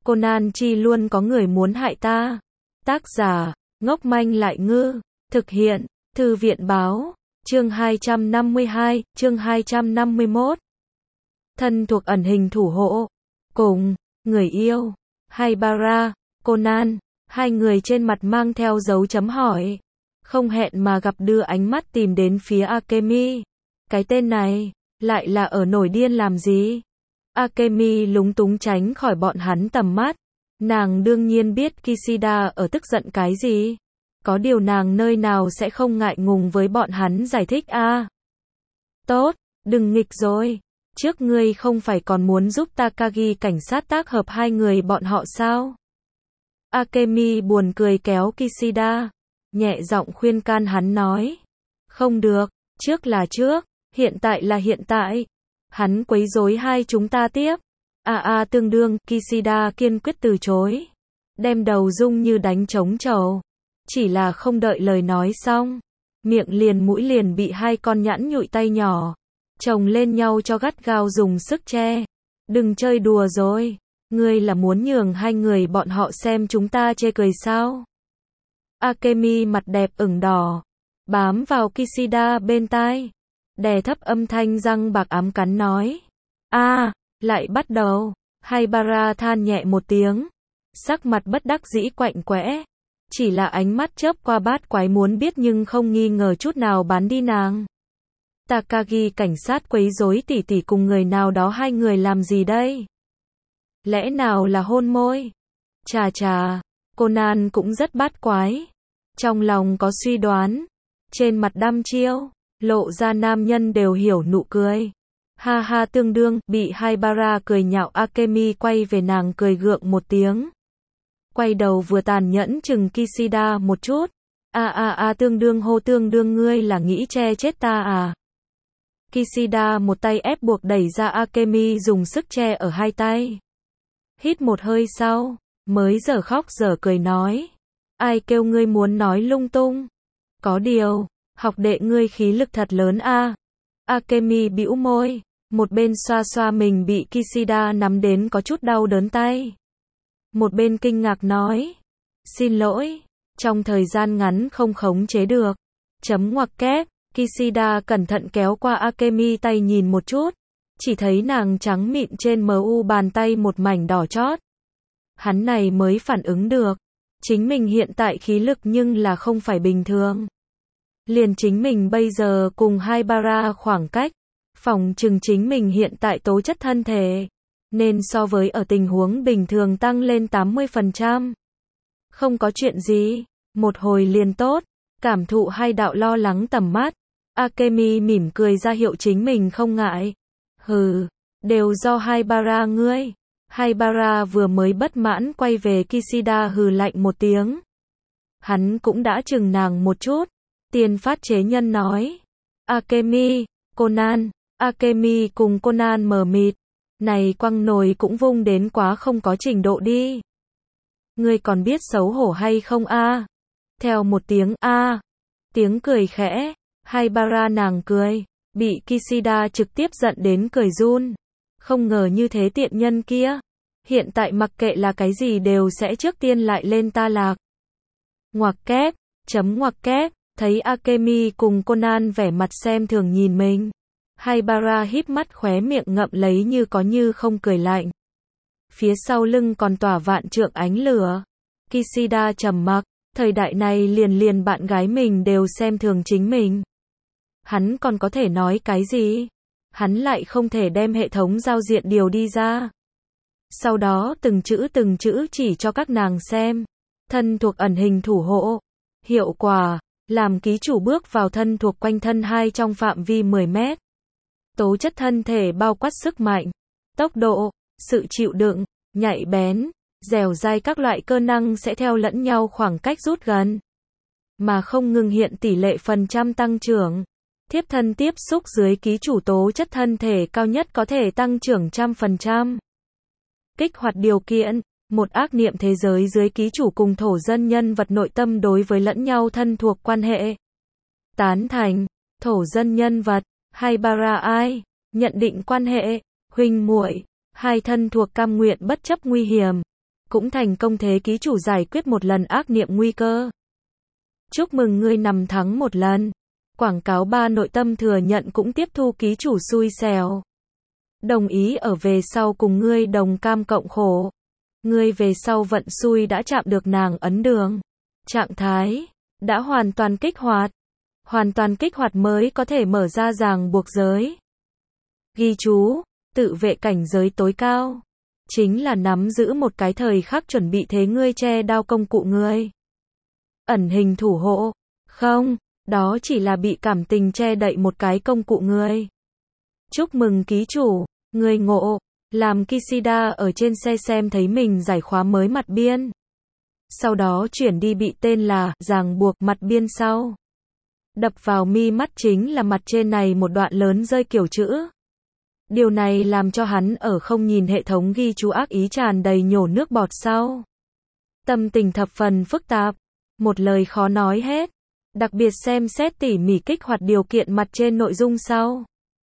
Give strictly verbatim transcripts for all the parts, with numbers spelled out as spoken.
Conan chi luôn có người muốn hại ta. Tác giả, ngốc manh lại ngư. Thực hiện, Thư viện báo. Chương hai trăm năm mươi hai, chương hai trăm năm mươi mốt. Thân thuộc ẩn hình thủ hộ. Cùng, người yêu. Haibara, Conan. Hai người trên mặt mang theo dấu chấm hỏi. Không hẹn mà gặp đưa ánh mắt tìm đến phía Akemi. Cái tên này, lại là ở nổi điên làm gì? Akemi lúng túng tránh khỏi bọn hắn tầm mắt. Nàng đương nhiên biết Kishida ở tức giận cái gì. Có điều nàng nơi nào sẽ không ngại ngùng với bọn hắn giải thích a. À, tốt, đừng nghịch rồi. Trước ngươi không phải còn muốn giúp Takagi cảnh sát tác hợp hai người bọn họ sao? Akemi buồn cười kéo Kishida, nhẹ giọng khuyên can hắn nói. Không được, trước là trước, hiện tại là hiện tại. Hắn quấy rối hai chúng ta tiếp. À à tương đương, Kishida kiên quyết từ chối. Đem đầu rung như đánh trống trầu. Chỉ là không đợi lời nói xong. Miệng liền mũi liền bị hai con nhãn nhụi tay nhỏ chồng lên nhau cho gắt gao dùng sức che. Đừng chơi đùa rồi. Ngươi là muốn nhường hai người bọn họ xem chúng ta chê cười sao? Akemi mặt đẹp ửng đỏ. Bám vào Kishida bên tai. Đè thấp âm thanh răng bạc ám cắn nói. A, à, lại bắt đầu. Haibara than nhẹ một tiếng. Sắc mặt bất đắc dĩ quạnh quẽ. Chỉ là ánh mắt chớp qua bát quái muốn biết nhưng không nghi ngờ chút nào bán đi nàng. Takagi cảnh sát quấy rối tỉ tỉ cùng người nào đó hai người làm gì đây? Lẽ nào là hôn môi? Chà chà, Conan cũng rất bát quái. Trong lòng có suy đoán. Trên mặt đăm chiêu, lộ ra nam nhân đều hiểu nụ cười. Ha ha tương đương, bị Haibara cười nhạo Akemi quay về nàng cười gượng một tiếng. Quay đầu vừa tàn nhẫn chừng Kishida một chút. A a a tương đương hô tương đương ngươi là nghĩ che chết ta à? Kishida một tay ép buộc đẩy ra Akemi dùng sức che ở hai tay. Hít một hơi sau, mới dở khóc dở cười nói. Ai kêu ngươi muốn nói lung tung? Có điều, học đệ ngươi khí lực thật lớn a. À. Akemi bĩu môi, một bên xoa xoa mình bị Kishida nắm đến có chút đau đớn tay. Một bên kinh ngạc nói. Xin lỗi, trong thời gian ngắn không khống chế được. Chấm ngoặc kép, Kishida cẩn thận kéo qua Akemi tay nhìn một chút. Chỉ thấy nàng trắng mịn trên mu bàn tay một mảnh đỏ chót. Hắn này mới phản ứng được. Chính mình hiện tại khí lực nhưng là không phải bình thường. Liền chính mình bây giờ cùng Haibara khoảng cách. Phòng chừng chính mình hiện tại tố chất thân thể. Nên so với ở tình huống bình thường tăng lên tám mươi phần trăm. Không có chuyện gì. Một hồi liền tốt. Cảm thụ hai đạo lo lắng tầm mắt. Akemi mỉm cười ra hiệu chính mình không ngại. Hừ, đều do Haibara ngươi. Haibara vừa mới bất mãn quay về Kishida hừ lạnh một tiếng. Hắn cũng đã chừng nàng một chút. Tiền phát chế nhân nói. Akemi, Conan. Akemi cùng Conan mờ mịt. Này quăng nồi cũng vung đến quá không có trình độ đi. Ngươi còn biết xấu hổ hay không a? À? Theo một tiếng a, à, tiếng cười khẽ. Haibara nàng cười. Bị Kishida trực tiếp giận đến cười run. Không ngờ như thế tiện nhân kia. Hiện tại mặc kệ là cái gì đều sẽ trước tiên lại lên ta lạc. Ngoặc kép, chấm ngoặc kép, thấy Akemi cùng Conan vẻ mặt xem thường nhìn mình. Haibara híp mắt khóe miệng ngậm lấy như có như không cười lạnh. Phía sau lưng còn tỏa vạn trượng ánh lửa. Kishida trầm mặc, thời đại này liền liền bạn gái mình đều xem thường chính mình. Hắn còn có thể nói cái gì? Hắn lại không thể đem hệ thống giao diện điều đi ra. Sau đó từng chữ từng chữ chỉ cho các nàng xem. Thân thuộc ẩn hình thủ hộ. Hiệu quả, làm ký chủ bước vào thân thuộc quanh thân hai trong phạm vi mười mét. Tố chất thân thể bao quát sức mạnh, tốc độ, sự chịu đựng, nhạy bén, dẻo dai các loại cơ năng sẽ theo lẫn nhau khoảng cách rút gần. Mà không ngừng hiện tỷ lệ phần trăm tăng trưởng. Thiếp thân tiếp xúc dưới ký chủ tố chất thân thể cao nhất có thể tăng trưởng trăm phần trăm. Kích hoạt điều kiện, một ác niệm thế giới dưới ký chủ cùng thổ dân nhân vật nội tâm đối với lẫn nhau thân thuộc quan hệ. Tán thành, thổ dân nhân vật, Haibara ai, nhận định quan hệ, huynh muội, hai thân thuộc cam nguyện bất chấp nguy hiểm. cũng thành công thế ký chủ giải quyết một lần ác niệm nguy cơ. Chúc mừng ngươi nằm thắng một lần. Quảng cáo ba nội tâm thừa nhận cũng tiếp thu ký chủ xui xẻo. Đồng ý ở về sau cùng ngươi đồng cam cộng khổ. Ngươi về sau vận xui đã chạm được nàng ấn đường. Trạng thái đã hoàn toàn kích hoạt. Hoàn toàn kích hoạt mới có thể mở ra ràng buộc giới. Ghi chú, tự vệ cảnh giới tối cao. Chính là nắm giữ một cái thời khắc chuẩn bị thế ngươi che đao công cụ ngươi. Ẩn hình thủ hộ. Không, đó chỉ là bị cảm tình che đậy một cái công cụ ngươi. Chúc mừng ký chủ, ngươi ngộ. Làm Kishida ở trên xe xem thấy mình giải khóa mới mặt biên. Sau đó chuyển đi bị tên là ràng buộc mặt biên sau. Đập vào mi mắt chính là mặt trên này một đoạn lớn rơi kiểu chữ. Điều này làm cho hắn ở không nhìn hệ thống ghi chú ác ý tràn đầy nhổ nước bọt sau. Tâm tình thập phần phức tạp, một lời khó nói hết. Đặc biệt xem xét tỉ mỉ kích hoạt điều kiện mặt trên nội dung sau.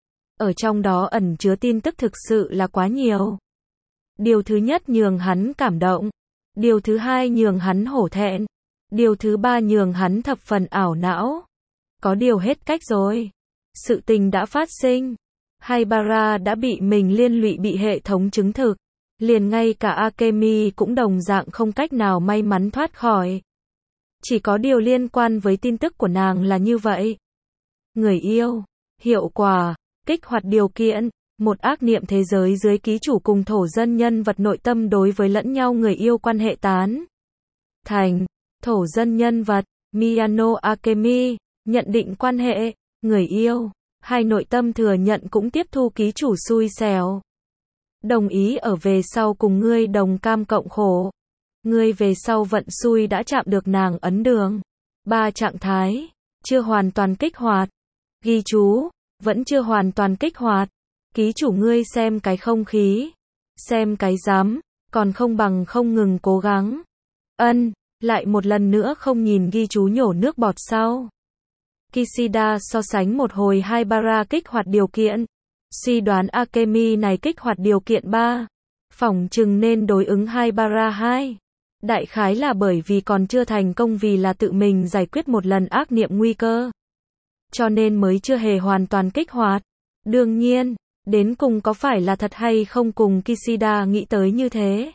Ở trong đó ẩn chứa tin tức thực sự là quá nhiều. Điều thứ nhất nhường hắn cảm động. Điều thứ hai nhường hắn hổ thẹn. Điều thứ ba nhường hắn thập phần ảo não. Có điều hết cách rồi. Sự tình đã phát sinh. Haibara đã bị mình liên lụy bị hệ thống chứng thực. Liền ngay cả Akemi cũng đồng dạng không cách nào may mắn thoát khỏi. Chỉ có điều liên quan với tin tức của nàng là như vậy. Người yêu. Hiệu quả. Kích hoạt điều kiện. Một ác niệm thế giới dưới ký chủ cùng thổ dân nhân vật nội tâm đối với lẫn nhau người yêu quan hệ tán. Thành. Thổ dân nhân vật. Miyano Akemi. Nhận định quan hệ. Người yêu. Hai nội tâm thừa nhận cũng tiếp thu ký chủ xui xẻo. Đồng ý ở về sau cùng ngươi đồng cam cộng khổ. Ngươi về sau vận xui đã chạm được nàng ấn đường. Ba trạng thái. Chưa hoàn toàn kích hoạt. Ghi chú. Vẫn chưa hoàn toàn kích hoạt. Ký chủ ngươi xem cái không khí. Xem cái dám. Còn không bằng không ngừng cố gắng. Ân. Lại một lần nữa không nhìn ghi chú nhổ nước bọt sau. Kishida so sánh một hồi Haibara kích hoạt điều kiện. Suy đoán Akemi này kích hoạt điều kiện ba. Phỏng chừng nên đối ứng Haibara hai. Đại khái là bởi vì còn chưa thành công vì là tự mình giải quyết một lần ác niệm nguy cơ. Cho nên mới chưa hề hoàn toàn kích hoạt. Đương nhiên, đến cùng có phải là thật hay không cùng Kishida nghĩ tới như thế.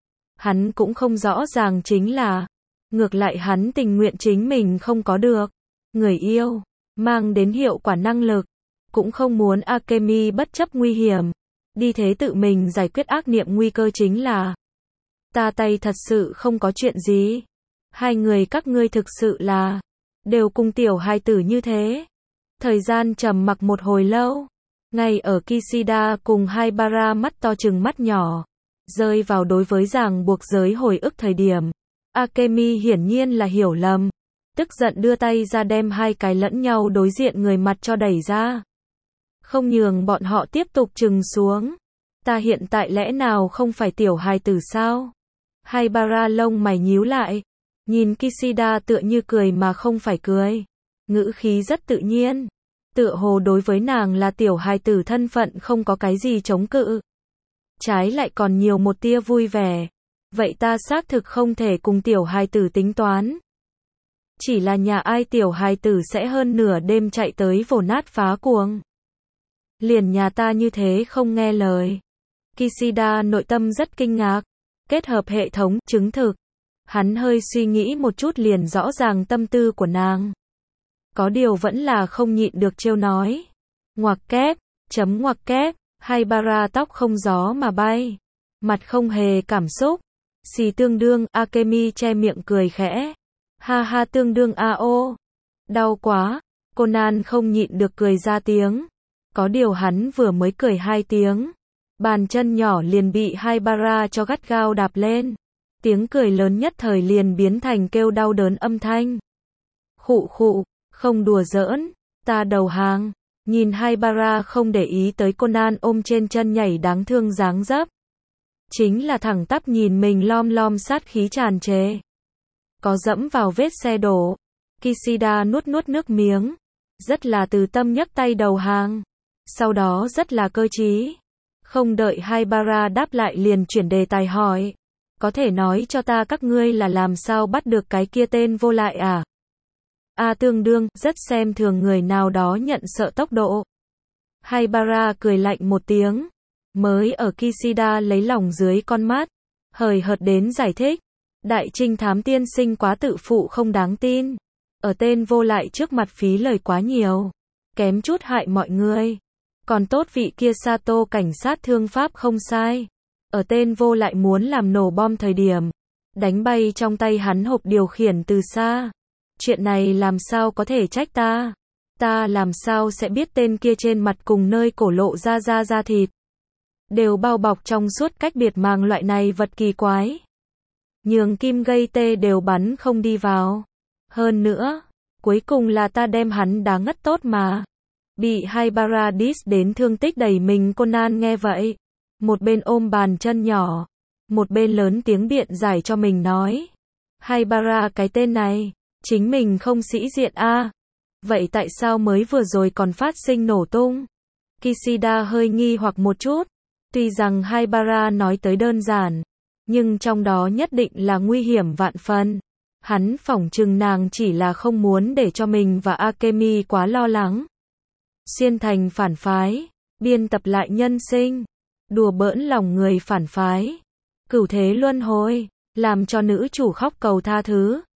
Hắn cũng không rõ ràng chính là. Ngược lại hắn tình nguyện chính mình không có được. Người yêu. Mang đến hiệu quả năng lực. Cũng không muốn Akemi bất chấp nguy hiểm. Đi thế tự mình giải quyết ác niệm nguy cơ chính là. Ta tay thật sự không có chuyện gì. Hai người các ngươi thực sự là. Đều cùng tiểu hài tử như thế. Thời gian trầm mặc một hồi lâu. Ngay ở Kishida cùng Haibara mắt to chừng mắt nhỏ. Rơi vào đối với ràng buộc giới hồi ức thời điểm. Akemi hiển nhiên là hiểu lầm. Tức giận đưa tay ra đem hai cái lẫn nhau đối diện người mặt cho đẩy ra. Không nhường bọn họ tiếp tục trừng xuống. Ta hiện tại lẽ nào không phải tiểu hài tử sao? Haibara lông mày nhíu lại. Nhìn Kishida tựa như cười mà không phải cười. Ngữ khí rất tự nhiên. Tựa hồ đối với nàng là tiểu hài tử thân phận không có cái gì chống cự. Trái lại còn nhiều một tia vui vẻ. Vậy ta xác thực không thể cùng tiểu hài tử tính toán. Chỉ là nhà ai tiểu hài tử sẽ hơn nửa đêm chạy tới vồ nát phá cuồng. Liền nhà ta như thế không nghe lời. Kishida nội tâm rất kinh ngạc. Kết hợp hệ thống, chứng thực. Hắn hơi suy nghĩ một chút liền rõ ràng tâm tư của nàng. Có điều vẫn là không nhịn được trêu nói. Ngoặc kép, chấm ngoặc kép, Haibara tóc không gió mà bay. Mặt không hề cảm xúc. Xì tương đương, Akemi che miệng cười khẽ. Ha ha tương đương a ô. Đau quá. Conan không nhịn được cười ra tiếng. Có điều hắn vừa mới cười hai tiếng. Bàn chân nhỏ liền bị Haibara cho gắt gao đạp lên. Tiếng cười lớn nhất thời liền biến thành kêu đau đớn âm thanh. Khụ khụ, không đùa giỡn, ta đầu hàng. Nhìn Haibara không để ý tới Conan ôm trên chân nhảy đáng thương dáng dấp. Chính là thẳng tắp nhìn mình lom lom sát khí tràn trề. Có dẫm vào vết xe đổ. Kishida nuốt nuốt nước miếng. Rất là từ tâm nhấc tay đầu hàng. Sau đó rất là cơ trí. Không đợi Haibara đáp lại liền chuyển đề tài hỏi. có thể nói cho ta các ngươi là làm sao bắt được cái kia tên vô lại à? A tương đương, rất xem thường người nào đó nhận sợ tốc độ. Haibara cười lạnh một tiếng, mới ở Kishida lấy lòng dưới con mắt, hời hợt đến giải thích, đại trinh thám tiên sinh quá tự phụ không đáng tin, ở tên vô lại trước mặt phí lời quá nhiều, kém chút hại mọi người, còn tốt vị kia Sato cảnh sát thương pháp không sai, ở tên vô lại muốn làm nổ bom thời điểm, đánh bay trong tay hắn hộp điều khiển từ xa, chuyện này làm sao có thể trách ta, ta làm sao sẽ biết tên kia trên mặt cùng nơi cổ lộ ra da da thịt, đều bao bọc trong suốt cách biệt màng loại này vật kỳ quái. Nhường kim gây tê đều bắn không đi vào. Hơn nữa, cuối cùng là ta đem hắn đá ngất tốt mà. Bị Haibara diss đến thương tích đầy mình. Conan nghe vậy, một bên ôm bàn chân nhỏ, một bên lớn tiếng biện giải cho mình nói. Haibara cái tên này, chính mình không sĩ diện a. À. Vậy tại sao mới vừa rồi còn phát sinh nổ tung? Kishida hơi nghi hoặc một chút. Tuy rằng Haibara nói tới đơn giản, nhưng trong đó nhất định là nguy hiểm vạn phần. Hắn phỏng chừng nàng chỉ là không muốn để cho mình và Akemi quá lo lắng. Xuyên thành phản phái, biên tập lại nhân sinh, đùa bỡn lòng người phản phái, cửu thế luân hồi, làm cho nữ chủ khóc cầu tha thứ.